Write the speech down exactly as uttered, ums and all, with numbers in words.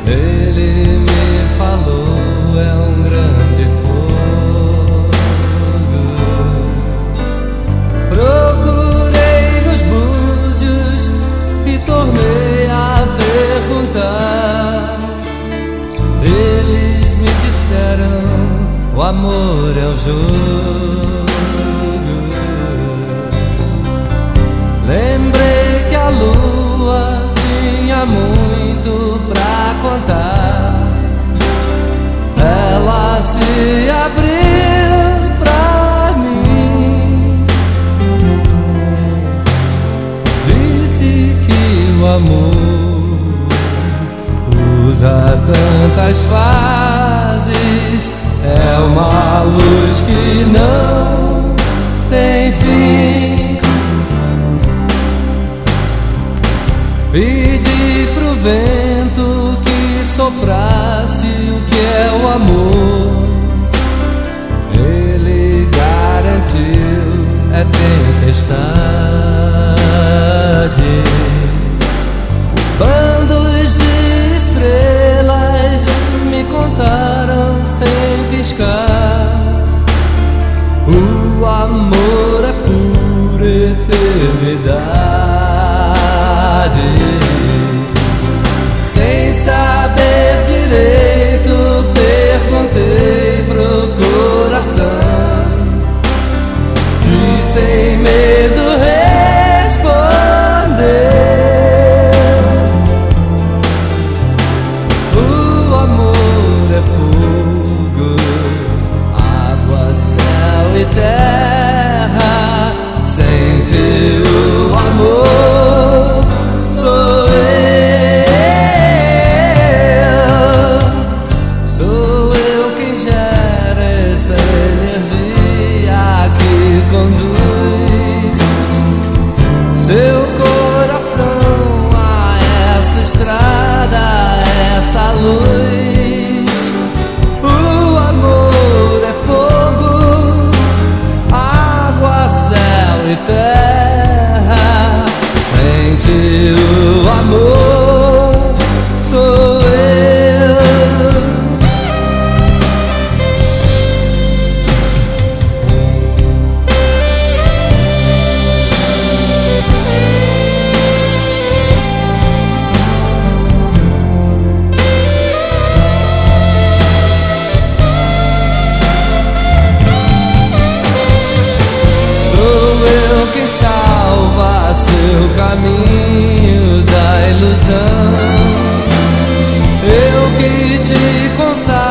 Ele me falou, é um grande fogo. Procurei nos búzios e tornei a perguntar. Eles me disseram, o amor é o jogo. Lembrei que a lua tinha muito pra contar. Ela se abriu pra mim, disse que o amor usa tantas fases, é uma luz que não tem fim. Pedi pro vento que soprasse o que é o amor. Ele garantiu, é tempestade. Bandos de estrelas me contaram sem piscar. O amor é pura eternidade. Sem saber direito, perguntei pro coração e sem medo respondeu: o amor é fogo, água, céu e terra. Sente o amor, sou eu. Sou eu quem gera essa energia que conduz seu coração a essa estrada, a essa luz. O amor é fogo, água, céu e terra. Sente o amor, sou eu. Sou eu quem salva seu caminho da ilusão. Eu que te consagro